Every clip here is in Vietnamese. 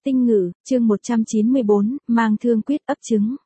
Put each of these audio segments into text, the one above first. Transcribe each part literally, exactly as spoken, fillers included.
Tinh ngữ, chương một trăm chín mươi bốn, mang thương quyết ấp trứng.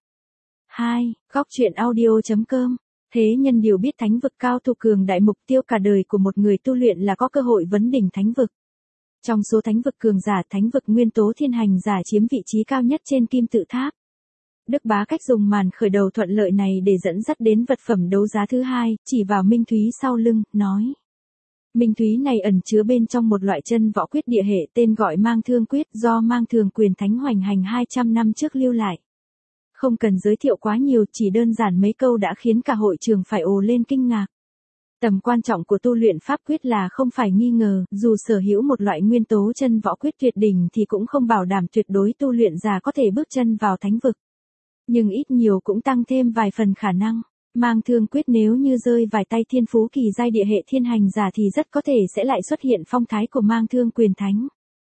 hai. Góc truyện audio.com. Thế nhân đều biết thánh vực cao thủ cường đại, mục tiêu cả đời của một người tu luyện là có cơ hội vấn đỉnh thánh vực. Trong số thánh vực cường giả, thánh vực nguyên tố thiên hành giả chiếm vị trí cao nhất trên kim tự tháp. Đức Bá Cách dùng màn khởi đầu thuận lợi này để dẫn dắt đến vật phẩm đấu giá thứ hai, chỉ vào Minh Thúy sau lưng, nói. Minh Thúy này ẩn chứa bên trong một loại chân võ quyết địa hệ tên gọi mang thương quyết, do mang thường quyền thánh hoành hành hai trăm năm trước lưu lại. Không cần giới thiệu quá nhiều, chỉ đơn giản mấy câu đã khiến cả hội trường phải ồ lên kinh ngạc. Tầm quan trọng của tu luyện pháp quyết là không phải nghi ngờ, dù sở hữu một loại nguyên tố chân võ quyết tuyệt đỉnh thì cũng không bảo đảm tuyệt đối tu luyện giả có thể bước chân vào thánh vực. Nhưng ít nhiều cũng tăng thêm vài phần khả năng. Mang thương quyết nếu như rơi vài tay thiên phú kỳ giai địa hệ thiên hành giả thì rất có thể sẽ lại xuất hiện phong thái của mang thương quyền thánh.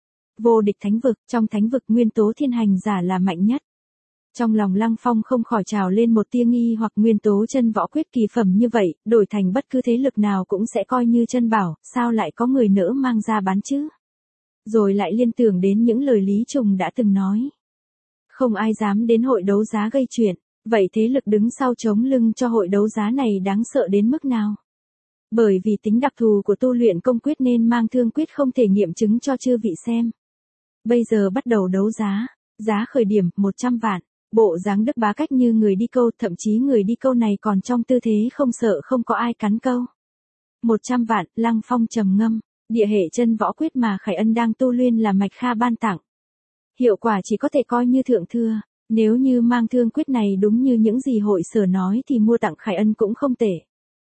Vô địch thánh vực, trong thánh vực nguyên tố thiên hành giả là mạnh nhất. Trong lòng Lăng Phong không khỏi trào lên một tia nghi hoặc, nguyên tố chân võ quyết kỳ phẩm như vậy, đổi thành bất cứ thế lực nào cũng sẽ coi như chân bảo, sao lại có người nỡ mang ra bán chứ? Rồi lại liên tưởng đến những lời Lý Trùng đã từng nói. Không ai dám đến hội đấu giá gây chuyện. Vậy thế lực đứng sau chống lưng cho hội đấu giá này đáng sợ đến mức nào? Bởi vì tính đặc thù của tu luyện công quyết nên mang thương quyết không thể nghiệm chứng cho chư vị xem. Bây giờ bắt đầu đấu giá, giá khởi điểm một trăm vạn, bộ dáng Đức Bá Cách như người đi câu, thậm chí người đi câu này còn trong tư thế không sợ không có ai cắn câu. một trăm vạn, Lăng Phong trầm ngâm, địa hệ chân võ quyết mà Khải Ân đang tu luyện là Mạch Kha ban tặng. Hiệu quả chỉ có thể coi như thượng thừa. Nếu như mang thương quyết này đúng như những gì hội sở nói thì mua tặng Khải Ân cũng không tệ.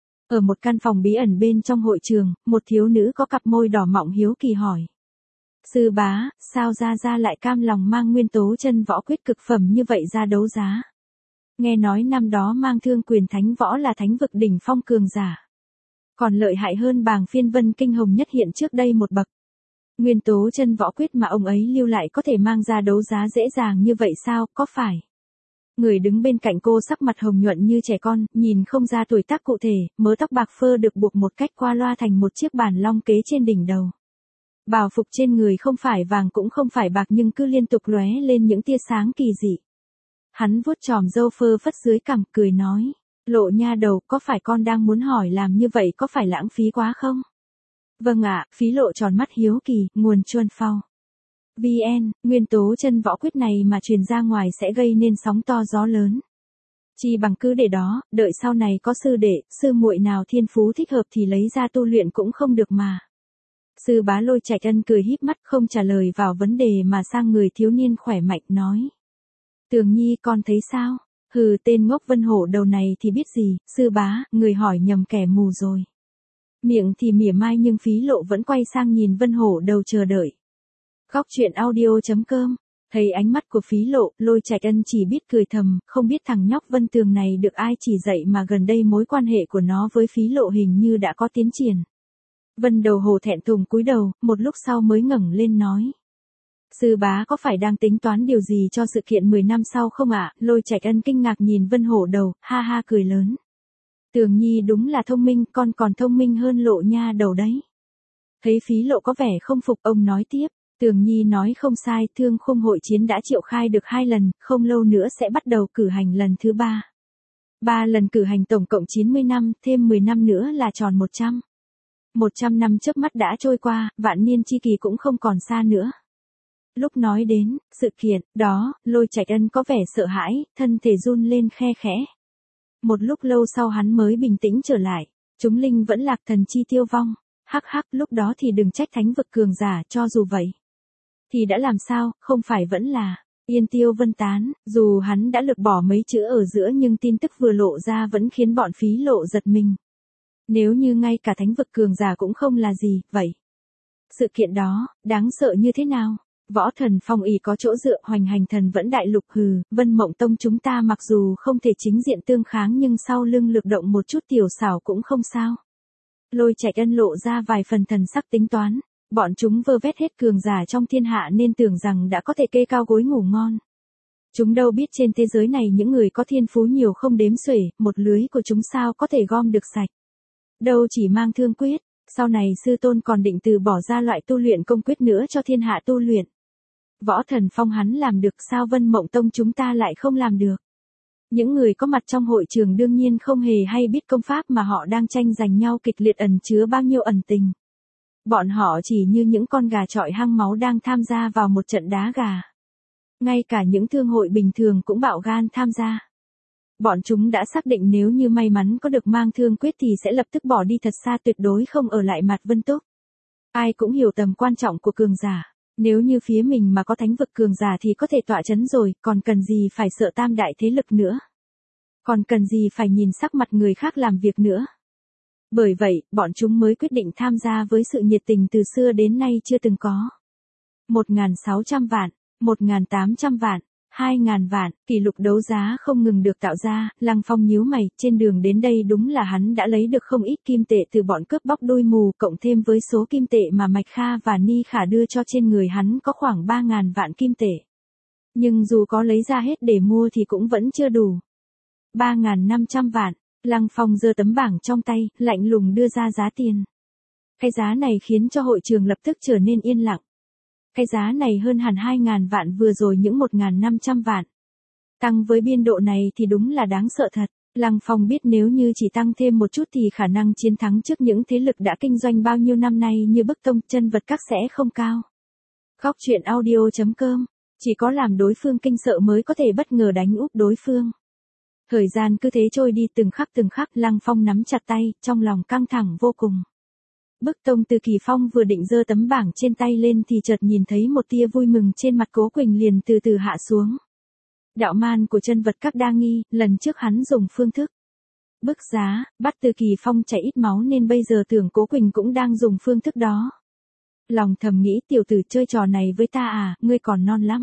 Ở một căn phòng bí ẩn bên trong hội trường, một thiếu nữ có cặp môi đỏ mọng hiếu kỳ hỏi. Sư bá, sao Gia Gia lại cam lòng mang nguyên tố chân võ quyết cực phẩm như vậy ra đấu giá? Nghe nói năm đó mang thương quyền thánh võ là thánh vực đỉnh phong cường giả. Còn lợi hại hơn bàng phiên vân kinh hồng nhất hiện trước đây một bậc. Nguyên tố chân võ quyết mà ông ấy lưu lại có thể mang ra đấu giá dễ dàng như vậy sao, có phải? Người đứng bên cạnh cô sắc mặt hồng nhuận như trẻ con, nhìn không ra tuổi tác cụ thể, mớ tóc bạc phơ được buộc một cách qua loa thành một chiếc bàn long kế trên đỉnh đầu. Bào phục trên người không phải vàng cũng không phải bạc nhưng cứ liên tục lóe lên những tia sáng kỳ dị. Hắn vuốt chòm râu phơ phất dưới cằm, cười nói, Lộ nha đầu, có phải con đang muốn hỏi làm như vậy có phải lãng phí quá không? Vâng ạ, Phí Lộ tròn mắt hiếu kỳ, nguồn chuân phao. vê en, nguyên tố chân võ quyết này mà truyền ra ngoài sẽ gây nên sóng to gió lớn. Chi bằng cứ để đó, đợi sau này có sư đệ, sư muội nào thiên phú thích hợp thì lấy ra tu luyện cũng không được mà. Sư bá Lôi Trạch Ân cười híp mắt không trả lời vào vấn đề mà sang người thiếu niên khỏe mạnh nói. Tường Nhi con thấy sao? Hừ, tên ngốc Vân Hổ đầu này thì biết gì, sư bá, người hỏi nhầm kẻ mù rồi. Miệng thì mỉa mai nhưng Phí Lộ vẫn quay sang nhìn Vân Hổ đầu chờ đợi. Góc truyện audio.com. Thấy ánh mắt của Phí Lộ, Lôi Trạch Ân chỉ biết cười thầm, không biết thằng nhóc Vân Tường này được ai chỉ dạy mà gần đây mối quan hệ của nó với Phí Lộ hình như đã có tiến triển. Vân Đầu Hồ thẹn thùng cúi đầu, một lúc sau mới ngẩng lên nói. Sư bá có phải đang tính toán điều gì cho sự kiện mười năm sau không ạ? Lôi Trạch Ân kinh ngạc nhìn Vân Hổ đầu, ha ha cười lớn. Tường Nhi đúng là thông minh, con còn thông minh hơn Lộ nha đầu đấy. Thấy Phí Lộ có vẻ không phục, ông nói tiếp. Tường Nhi nói không sai, Thương Khung hội chiến đã triệu khai được hai lần, không lâu nữa sẽ bắt đầu cử hành lần thứ ba. Ba lần cử hành tổng cộng chín mươi năm, thêm mười năm nữa là tròn một trăm. một trăm năm chớp mắt đã trôi qua, vạn niên chi kỳ cũng không còn xa nữa. Lúc nói đến sự kiện đó, Lôi Trạch Ân có vẻ sợ hãi, thân thể run lên khe khẽ. Một lúc lâu sau hắn mới bình tĩnh trở lại. Chúng linh vẫn lạc, thần chi tiêu vong. Hắc hắc, lúc đó thì đừng trách thánh vực cường giả, cho dù vậy. Thì đã làm sao, không phải vẫn là yên tiêu vân tán, dù hắn đã lược bỏ mấy chữ ở giữa nhưng tin tức vừa lộ ra vẫn khiến bọn Phí Lộ giật mình. Nếu như ngay cả thánh vực cường giả cũng không là gì, vậy. Sự kiện đó, đáng sợ như thế nào? Võ thần phong ỷ có chỗ dựa, hoành hành thần vẫn đại lục hừ, Vân Mộng Tông chúng ta mặc dù không thể chính diện tương kháng nhưng sau lưng lực động một chút tiểu xảo cũng không sao. Lôi Trạch Ân lộ ra vài phần thần sắc tính toán, bọn chúng vơ vét hết cường giả trong thiên hạ nên tưởng rằng đã có thể kê cao gối ngủ ngon. Chúng đâu biết trên thế giới này những người có thiên phú nhiều không đếm xuể, một lưới của chúng sao có thể gom được sạch. Đâu chỉ mang thương quyết, sau này sư tôn còn định từ bỏ ra loại tu luyện công quyết nữa cho thiên hạ tu luyện. Võ Thần Phong hắn làm được, sao Vân Mộng Tông chúng ta lại không làm được? Những người có mặt trong hội trường đương nhiên không hề hay biết công pháp mà họ đang tranh giành nhau kịch liệt ẩn chứa bao nhiêu ẩn tình. Bọn họ chỉ như những con gà chọi hăng máu đang tham gia vào một trận đá gà. Ngay cả những thương hội bình thường cũng bạo gan tham gia. Bọn chúng đã xác định nếu như may mắn có được mang thương quyết thì sẽ lập tức bỏ đi thật xa, tuyệt đối không ở lại Mạt Vân Túc. Ai cũng hiểu tầm quan trọng của cường giả. Nếu như phía mình mà có thánh vực cường giả thì có thể tọa chấn rồi, còn cần gì phải sợ tam đại thế lực nữa. Còn cần gì phải nhìn sắc mặt người khác làm việc nữa. Bởi vậy, bọn chúng mới quyết định tham gia với sự nhiệt tình từ xưa đến nay chưa từng có. một nghìn sáu trăm vạn, một nghìn tám trăm vạn, hai nghìn vạn, kỷ lục đấu giá không ngừng được tạo ra. Lăng Phong nhíu mày, trên đường đến đây đúng là hắn đã lấy được không ít kim tệ từ bọn cướp bóc đuôi mù, cộng thêm với số kim tệ mà Mạch Kha và Ni Khả đưa cho, trên người hắn có khoảng ba nghìn vạn kim tệ. Nhưng dù có lấy ra hết để mua thì cũng vẫn chưa đủ. ba nghìn năm trăm vạn, Lăng Phong giơ tấm bảng trong tay, lạnh lùng đưa ra giá tiền. Cái giá này khiến cho hội trường lập tức trở nên yên lặng. Cái giá này hơn hẳn hai nghìn vạn vừa rồi những một nghìn năm trăm vạn. Tăng với biên độ này thì đúng là đáng sợ thật. Lăng Phong biết nếu như chỉ tăng thêm một chút thì khả năng chiến thắng trước những thế lực đã kinh doanh bao nhiêu năm nay như Bức Tông, Chân Vật Các sẽ không cao. Góc truyện audio chấm com, chỉ có làm đối phương kinh sợ mới có thể bất ngờ đánh úp đối phương. Thời gian cứ thế trôi đi từng khắc từng khắc, Lăng Phong nắm chặt tay, trong lòng căng thẳng vô cùng. Bức Tông Từ Kỳ Phong vừa định giơ tấm bảng trên tay lên thì chợt nhìn thấy một tia vui mừng trên mặt Cố Quỳnh, liền từ từ hạ xuống. Đạo man của Chân Vật Các đa nghi, lần trước hắn dùng phương thức bức giá, bắt Từ Kỳ Phong chảy ít máu nên bây giờ tưởng Cố Quỳnh cũng đang dùng phương thức đó. Lòng thầm nghĩ, tiểu tử chơi trò này với ta à, ngươi còn non lắm.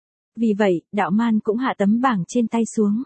Vì vậy, đạo man cũng hạ tấm bảng trên tay xuống.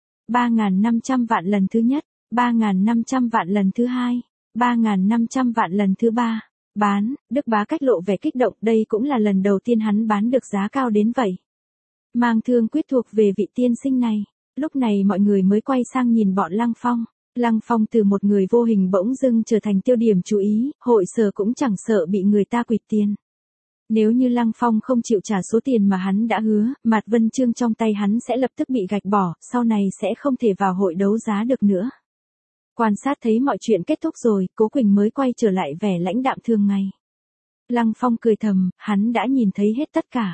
ba nghìn năm trăm vạn lần thứ nhất, ba nghìn năm trăm vạn lần thứ hai, ba nghìn năm trăm vạn lần thứ ba. Bán, Đức Bá Cách lộ vẻ kích động, đây cũng là lần đầu tiên hắn bán được giá cao đến vậy. Mang thương quyết thuộc về vị tiên sinh này. Lúc này mọi người mới quay sang nhìn bọn Lăng Phong. Lăng Phong từ một người vô hình bỗng dưng trở thành tiêu điểm chú ý, hội sở cũng chẳng sợ bị người ta quỵt tiền. Nếu như Lăng Phong không chịu trả số tiền mà hắn đã hứa, Mạt Vân Chương trong tay hắn sẽ lập tức bị gạch bỏ, sau này sẽ không thể vào hội đấu giá được nữa. Quan sát thấy mọi chuyện kết thúc rồi, Cố Quỳnh mới quay trở lại vẻ lãnh đạm thường ngày. Lăng Phong cười thầm, hắn đã nhìn thấy hết tất cả.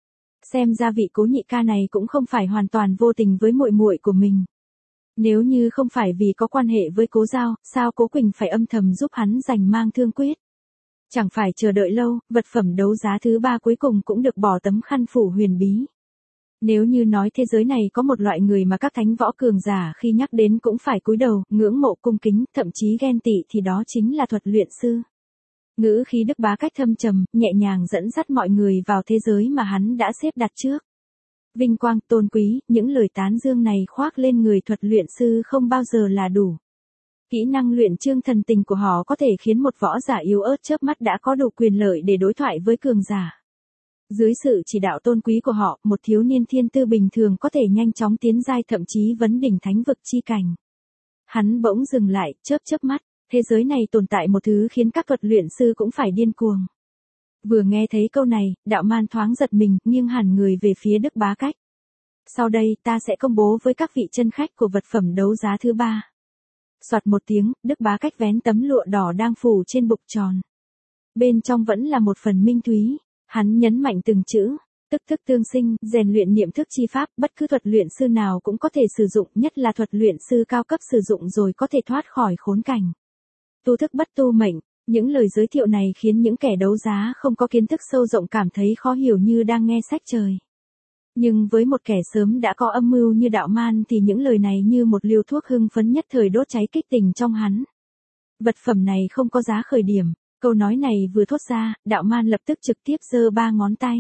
Xem ra vị Cố nhị ca này cũng không phải hoàn toàn vô tình với muội muội của mình. Nếu như không phải vì có quan hệ với Cố Giao, sao Cố Quỳnh phải âm thầm giúp hắn giành mang thương quyết? Chẳng phải chờ đợi lâu, vật phẩm đấu giá thứ ba cuối cùng cũng được bỏ tấm khăn phủ huyền bí. Nếu như nói thế giới này có một loại người mà các thánh võ cường giả khi nhắc đến cũng phải cúi đầu, ngưỡng mộ cung kính, thậm chí ghen tị thì đó chính là thuật luyện sư. Ngữ khí Đức Bá Cách thâm trầm, nhẹ nhàng dẫn dắt mọi người vào thế giới mà hắn đã xếp đặt trước. Vinh quang, tôn quý, những lời tán dương này khoác lên người thuật luyện sư không bao giờ là đủ. Kỹ năng luyện chương thần tình của họ có thể khiến một võ giả yếu ớt chớp mắt đã có đủ quyền lợi để đối thoại với cường giả. Dưới sự chỉ đạo tôn quý của họ, một thiếu niên thiên tư bình thường có thể nhanh chóng tiến giai, thậm chí vấn đỉnh thánh vực chi cảnh. Hắn bỗng dừng lại, chớp chớp mắt, thế giới này tồn tại một thứ khiến các thuật luyện sư cũng phải điên cuồng. Vừa nghe thấy câu này, đạo man thoáng giật mình, nghiêng hẳn người về phía Đức Bá Cách. Sau đây ta sẽ công bố với các vị chân khách của vật phẩm đấu giá thứ ba. Soạt một tiếng, Đức Bá Cách vén tấm lụa đỏ đang phủ trên bục tròn. Bên trong vẫn là một phần minh thúy. Hắn nhấn mạnh từng chữ, tức thức tương sinh, rèn luyện niệm thức chi pháp, bất cứ thuật luyện sư nào cũng có thể sử dụng, nhất là thuật luyện sư cao cấp sử dụng rồi có thể thoát khỏi khốn cảnh. Tu thức bất tu mệnh, những lời giới thiệu này khiến những kẻ đấu giá không có kiến thức sâu rộng cảm thấy khó hiểu như đang nghe sách trời. Nhưng với một kẻ sớm đã có âm mưu như đạo man thì những lời này như một liều thuốc hưng phấn nhất thời đốt cháy kích tình trong hắn. Vật phẩm này không có giá khởi điểm. Câu nói này vừa thốt ra, đạo man lập tức trực tiếp giơ ba ngón tay.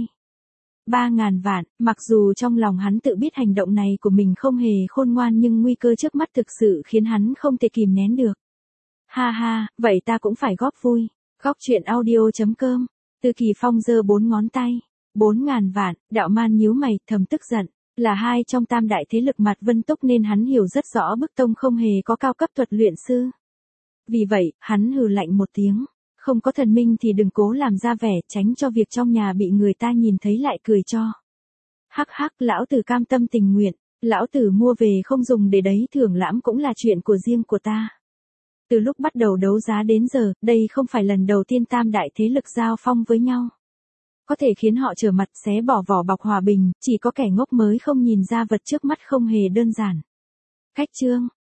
Ba ngàn vạn, mặc dù trong lòng hắn tự biết hành động này của mình không hề khôn ngoan nhưng nguy cơ trước mắt thực sự khiến hắn không thể kìm nén được. Ha ha, vậy ta cũng phải góp vui. Góc truyện audio chấm com, Từ Kỳ Phong giơ bốn ngón tay. Bốn ngàn vạn, đạo man nhíu mày, thầm tức giận. Là hai trong tam đại thế lực Mạt Vân Túc nên hắn hiểu rất rõ Bức Tông không hề có cao cấp thuật luyện sư. Vì vậy, hắn hừ lạnh một tiếng. Không có thần minh thì đừng cố làm ra vẻ, tránh cho việc trong nhà bị người ta nhìn thấy lại cười cho. Hắc hắc, lão tử cam tâm tình nguyện, lão tử mua về không dùng để đấy thưởng lãm cũng là chuyện của riêng của ta. Từ lúc bắt đầu đấu giá đến giờ, đây không phải lần đầu tiên tam đại thế lực giao phong với nhau. Có thể khiến họ trở mặt xé bỏ vỏ bọc hòa bình, chỉ có kẻ ngốc mới không nhìn ra vật trước mắt không hề đơn giản. Khách chương